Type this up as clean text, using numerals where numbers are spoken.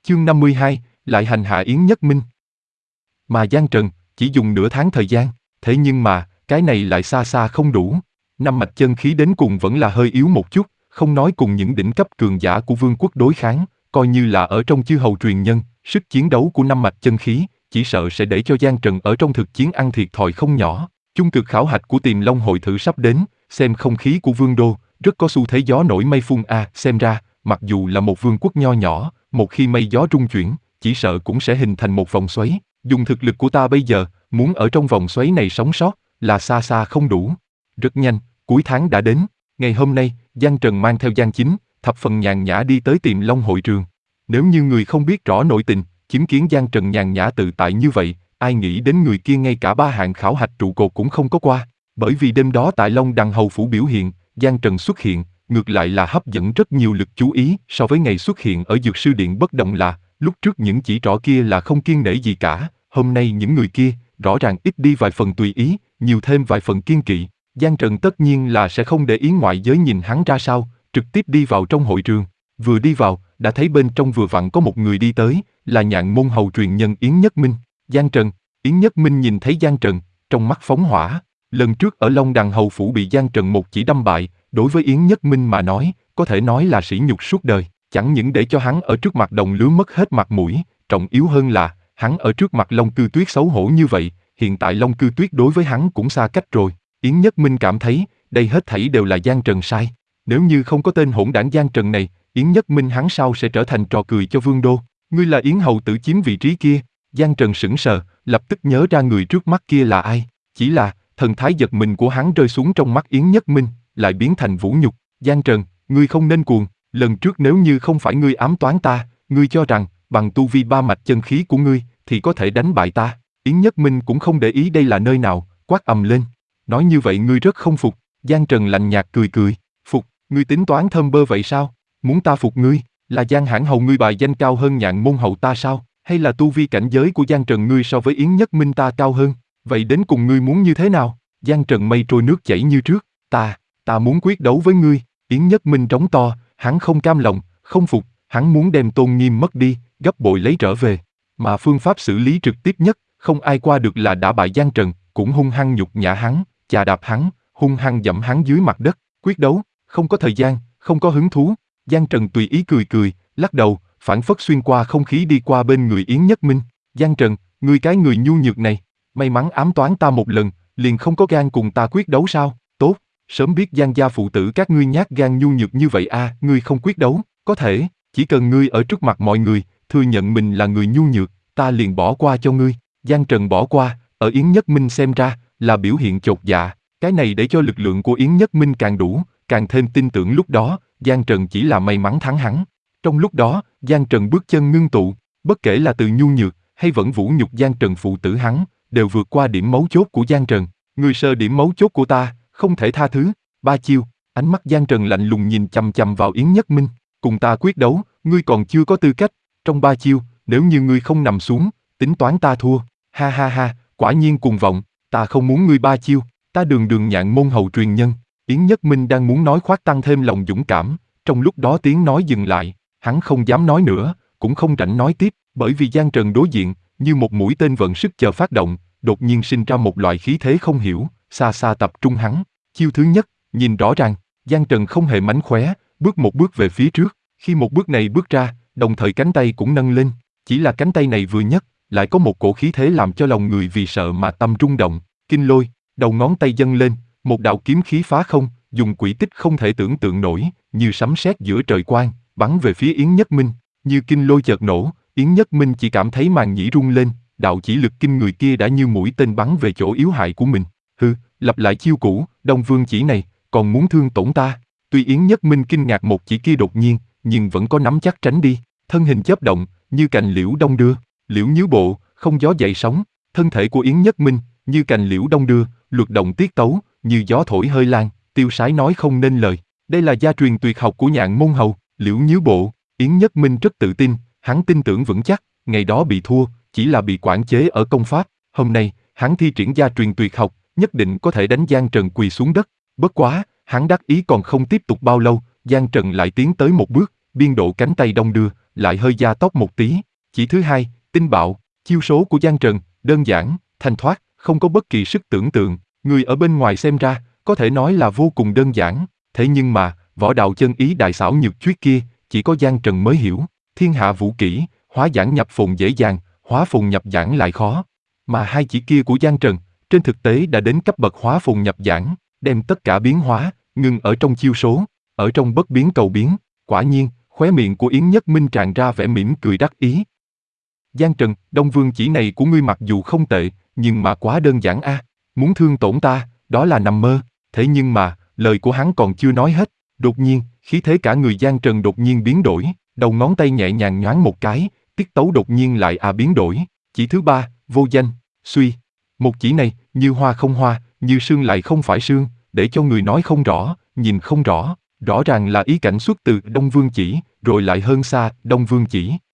Chương 52, lại hành hạ Yến Nhất Minh. Mà Giang Trần, chỉ dùng nửa tháng thời gian, thế nhưng mà, cái này lại xa xa không đủ. Năm mạch chân khí đến cùng vẫn là hơi yếu một chút, không nói cùng những đỉnh cấp cường giả của vương quốc đối kháng, coi như là ở trong chư hầu truyền nhân, sức chiến đấu của năm mạch chân khí, chỉ sợ sẽ để cho Giang Trần ở trong thực chiến ăn thiệt thòi không nhỏ. Chung cực khảo hạch của Tiềm Long hội thử sắp đến, xem không khí của vương đô, rất có xu thế gió nổi mây phun xem ra, mặc dù là một vương quốc nho nhỏ, một khi mây gió rung chuyển, chỉ sợ cũng sẽ hình thành một vòng xoáy. Dùng thực lực của ta bây giờ, muốn ở trong vòng xoáy này sống sót, là xa xa không đủ. Rất nhanh, cuối tháng đã đến. Ngày hôm nay, Giang Trần mang theo Giang Chính, thập phần nhàn nhã đi tới Tiềm Long hội trường. Nếu như người không biết rõ nội tình, chứng kiến Giang Trần nhàn nhã tự tại như vậy, ai nghĩ đến người kia ngay cả 3 hạng khảo hạch trụ cột cũng không có qua. Bởi vì đêm đó tại Long Đằng Hầu Phủ biểu hiện, Giang Trần xuất hiện, ngược lại là hấp dẫn rất nhiều lực chú ý so với ngày xuất hiện ở Dược Sư Điện bất động là, lúc trước những chỉ trỏ kia là không kiêng nể gì cả, hôm nay những người kia, rõ ràng ít đi vài phần tùy ý, nhiều thêm vài phần kiêng kỵ. Giang Trần tất nhiên là sẽ không để ý ngoại giới nhìn hắn ra sao, trực tiếp đi vào trong hội trường. Vừa đi vào, đã thấy bên trong vừa vặn có một người đi tới, là Nhạn Môn hầu truyền nhân Yến Nhất Minh. Giang Trần, Yến Nhất Minh nhìn thấy Giang Trần, trong mắt phóng hỏa. Lần trước ở Long Đằng Hầu Phủ bị Giang Trần một chỉ đâm bại, đối với Yến Nhất Minh mà nói, có thể nói là sỉ nhục suốt đời. Chẳng những để cho hắn ở trước mặt đồng lứa mất hết mặt mũi, trọng yếu hơn là, hắn ở trước mặt Long Cư Tuyết xấu hổ như vậy, hiện tại Long Cư Tuyết đối với hắn cũng xa cách rồi. Yến Nhất Minh cảm thấy, đây hết thảy đều là Giang Trần sai. Nếu như không có tên hỗn đảng Giang Trần này, Yến Nhất Minh hắn sau sẽ trở thành trò cười cho vương đô. Ngươi là Yến hầu tử chiếm vị trí kia. Giang Trần sững sờ, lập tức nhớ ra người trước mắt kia là ai. Chỉ là, thần thái giật mình của hắn rơi xuống trong mắt Yến Nhất Minh, lại biến thành vũ nhục. Giang Trần, ngươi không nên cuồng. Lần trước nếu như không phải ngươi ám toán ta, ngươi cho rằng, bằng tu vi 3 mạch chân khí của ngươi, thì có thể đánh bại ta. Yến Nhất Minh cũng không để ý đây là nơi nào, quát ầm lên. Nói như vậy ngươi rất không phục. Giang Trần lạnh nhạt cười cười. Phục, ngươi tính toán thơm bơ vậy sao? Muốn ta phục ngươi, là Giang hãn hầu ngươi bài danh cao hơn Nhạn Môn hầu ta sao? Hay là tu vi cảnh giới của Giang Trần ngươi so với Yến Nhất Minh ta cao hơn? Vậy đến cùng ngươi muốn như thế nào? Giang Trần mây trôi nước chảy như trước. Ta muốn quyết đấu với ngươi. Yến Nhất Minh trống to, hắn không cam lòng, không phục, hắn muốn đem tôn nghiêm mất đi, gấp bội lấy trở về. Mà phương pháp xử lý trực tiếp nhất, không ai qua được là đả bại Giang Trần, cũng hung hăng nhục nhã hắn, chà đạp hắn, hung hăng dẫm hắn dưới mặt đất. Quyết đấu, không có thời gian, không có hứng thú. Giang Trần tùy ý cười cười, lắc đầu, phảng phất xuyên qua không khí đi qua bên người Yến Nhất Minh. Giang Trần, ngươi cái người nhu nhược này, may mắn ám toán ta một lần, liền không có gan cùng ta quyết đấu sao? Tốt, sớm biết Giang gia phụ tử các ngươi nhát gan nhu nhược như vậy ngươi không quyết đấu, có thể, chỉ cần ngươi ở trước mặt mọi người, thừa nhận mình là người nhu nhược, ta liền bỏ qua cho ngươi. Giang Trần bỏ qua, ở Yến Nhất Minh xem ra, là biểu hiện chột dạ, cái này để cho lực lượng của Yến Nhất Minh càng đủ, càng thêm tin tưởng lúc đó, Giang Trần chỉ là may mắn thắng hắn. Trong lúc đó, Giang Trần bước chân ngưng tụ, bất kể là từ nhu nhược, hay vẫn vũ nhục Giang Trần phụ tử hắn, đều vượt qua điểm mấu chốt của Giang Trần. Ngươi sơ điểm mấu chốt của ta, không thể tha thứ. 3 chiêu, ánh mắt Giang Trần lạnh lùng nhìn chằm chằm vào Yến Nhất Minh. Cùng ta quyết đấu, ngươi còn chưa có tư cách. Trong 3 chiêu, nếu như ngươi không nằm xuống, tính toán ta thua. Ha ha ha, quả nhiên cuồng vọng, ta không muốn ngươi 3 chiêu, ta đường Nhạn Môn hầu truyền nhân. Yến Nhất Minh đang muốn nói khoác tăng thêm lòng dũng cảm, trong lúc đó tiếng nói dừng lại, hắn không dám nói nữa, cũng không rảnh nói tiếp, bởi vì Giang Trần đối diện, như một mũi tên vận sức chờ phát động, đột nhiên sinh ra một loại khí thế không hiểu, xa xa tập trung hắn. Chiêu thứ nhất, nhìn rõ ràng, Giang Trần không hề mánh khóe, bước một bước về phía trước, khi một bước này bước ra, đồng thời cánh tay cũng nâng lên, chỉ là cánh tay này vừa nhấc, lại có một cổ khí thế làm cho lòng người vì sợ mà tâm rung động. Kinh lôi, đầu ngón tay dâng lên, một đạo kiếm khí phá không, dùng quỹ tích không thể tưởng tượng nổi, như sấm sét giữa trời quang, bắn về phía Yến Nhất Minh. Như kinh lôi chợt nổ, Yến Nhất Minh chỉ cảm thấy màng nhĩ rung lên, đạo chỉ lực kinh người kia đã như mũi tên bắn về chỗ yếu hại của mình. Lặp lại chiêu cũ, Đông Vương chỉ này, còn muốn thương tổn ta. Tuy Yến Nhất Minh kinh ngạc một chỉ kia đột nhiên, nhưng vẫn có nắm chắc tránh đi, thân hình chớp động, như cành liễu đông đưa, liễu nhứ bộ, không gió dậy sóng. Thân thể của Yến Nhất Minh, như cành liễu đông đưa, luật động tiết tấu, như gió thổi hơi lan, tiêu sái nói không nên lời. Đây là gia truyền tuyệt học của Nhạn Môn hầu, liễu nhứ bộ. Yến Nhất Minh rất tự tin, hắn tin tưởng vững chắc, ngày đó bị thua, chỉ là bị quản chế ở công pháp. Hôm nay, hắn thi triển gia truyền tuyệt học, nhất định có thể đánh Giang Trần quỳ xuống đất. Bất quá, hắn đắc ý còn không tiếp tục bao lâu, Giang Trần lại tiến tới một bước, biên độ cánh tay đong đưa, lại hơi gia tốc một tí. Chỉ thứ hai, tinh bạo, chiêu số của Giang Trần, đơn giản, thanh thoát, không có bất kỳ sức tưởng tượng, người ở bên ngoài xem ra, có thể nói là vô cùng đơn giản, thế nhưng mà, võ đạo chân ý đại xảo nhược chuyết kia, chỉ có Giang Trần mới hiểu, thiên hạ vũ kỹ, hóa giản nhập phồn dễ dàng, hóa phồn nhập giản lại khó. Mà hai chỉ kia của Giang Trần, trên thực tế đã đến cấp bậc hóa phồn nhập giản, đem tất cả biến hóa, ngừng ở trong chiêu số, ở trong bất biến cầu biến. Quả nhiên, khóe miệng của Yến Nhất Minh tràn ra vẻ mỉm cười đắc ý. Giang Trần, Đông Vương chỉ này của ngươi mặc dù không tệ, nhưng mà quá đơn giản a, muốn thương tổn ta, đó là nằm mơ. Thế nhưng mà, lời của hắn còn chưa nói hết, đột nhiên, khí thế cả người Giang Trần đột nhiên biến đổi, đầu ngón tay nhẹ nhàng nhoáng một cái, tiết tấu đột nhiên lại biến đổi. Chỉ thứ ba, vô danh, suy. Một chỉ này, như hoa không hoa, như sương lại không phải sương, để cho người nói không rõ, nhìn không rõ, rõ ràng là ý cảnh xuất từ Đông Vương chỉ, rồi lại hơn xa Đông Vương chỉ.